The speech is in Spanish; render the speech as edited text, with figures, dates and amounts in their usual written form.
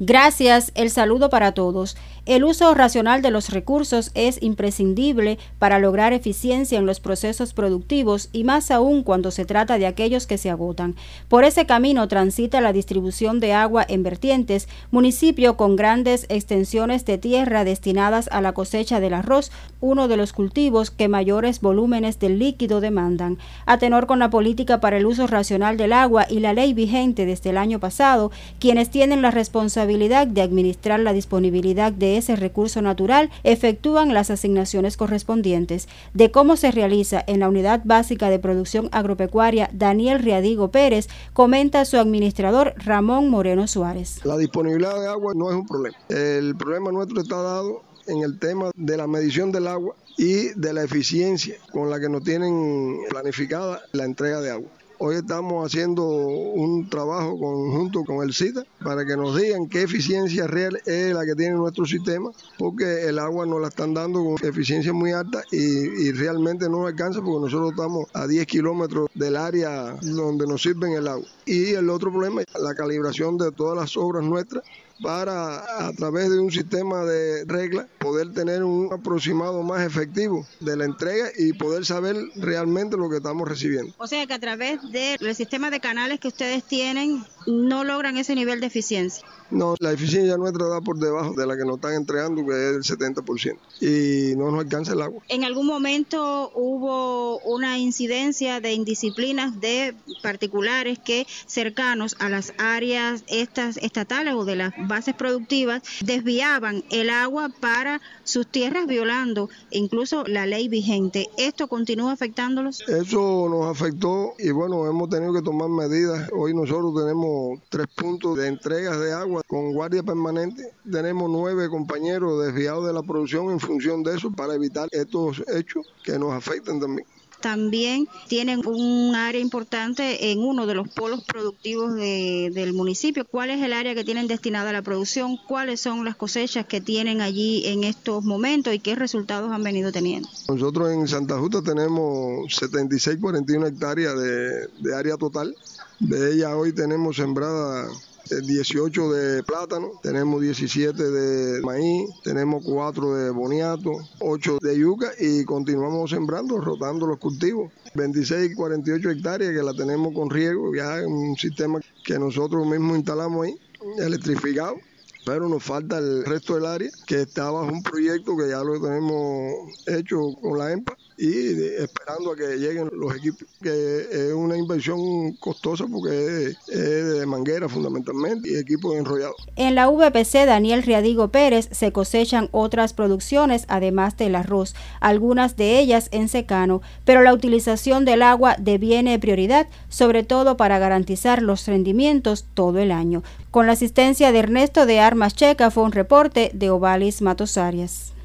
Gracias, el saludo para todos. El uso racional de los recursos es imprescindible para lograr eficiencia en los procesos productivos y más aún cuando se trata de aquellos que se agotan. Por ese camino transita la distribución de agua en vertientes, municipio con grandes extensiones de tierra destinadas a la cosecha del arroz, uno de los cultivos que mayores volúmenes del líquido demandan. A tenor con la política para el uso racional del agua y la ley vigente desde el año pasado, quienes tienen la responsabilidad de administrar la disponibilidad de ese recurso natural efectúan las asignaciones correspondientes. De cómo se realiza en la Unidad Básica de Producción Agropecuaria Daniel Riadigo Pérez, comenta su administrador Ramón Moreno Suárez. La disponibilidad de agua no es un problema. El problema nuestro está dado en el tema de la medición del agua y de la eficiencia con la que nos tienen planificada la entrega de agua. Hoy estamos haciendo un trabajo conjunto con el SITA para que nos digan qué eficiencia real es la que tiene nuestro sistema, porque el agua nos la están dando con eficiencia muy alta y realmente no alcanza porque nosotros estamos a 10 kilómetros del área donde nos sirven el agua. Y el otro problema es la calibración de todas las obras nuestras para, a través de un sistema de reglas, poder tener un aproximado más efectivo de la entrega y poder saber realmente lo que estamos recibiendo. O sea que a través del sistema de canales que ustedes tienen, no logran ese nivel de eficiencia. No, la eficiencia nuestra da por debajo de la que nos están entregando, que es el 70%, y no nos alcanza el agua. ¿En algún momento hubo una incidencia de indisciplinas de particulares que cercanos a las áreas estas estatales o de las bases productivas desviaban el agua para sus tierras, violando incluso la ley vigente? ¿Esto continúa afectándolos? Eso nos afectó y bueno, hemos tenido que tomar medidas. Hoy nosotros tenemos 3 puntos de entregas de agua con guardia permanente. Tenemos 9 compañeros desviados de la producción en función de eso para evitar estos hechos que nos afectan también. También tienen un área importante en uno de los polos productivos del municipio. ¿Cuál es el área que tienen destinada a la producción? ¿Cuáles son las cosechas que tienen allí en estos momentos y qué resultados han venido teniendo? Nosotros en Santa Justa tenemos 76,41 hectáreas de área total. De ellas hoy tenemos sembrada 18 de plátano, tenemos 17 de maíz, tenemos 4 de boniato, 8 de yuca y continuamos sembrando, rotando los cultivos. 26,48 hectáreas que la tenemos con riego, ya en un sistema que nosotros mismos instalamos ahí, electrificado. Pero nos falta el resto del área, que está bajo un proyecto que ya lo tenemos hecho con la EMPA y esperando a que lleguen los equipos, que es una inversión costosa porque es de manguera fundamentalmente y equipos enrollados. En la VPC Daniel Riadigo Pérez se cosechan otras producciones además del arroz, algunas de ellas en secano, pero la utilización del agua deviene prioridad, sobre todo para garantizar los rendimientos todo el año. Con la asistencia de Ernesto de Armas Checa fue un reporte de Ovalis Matos Arias.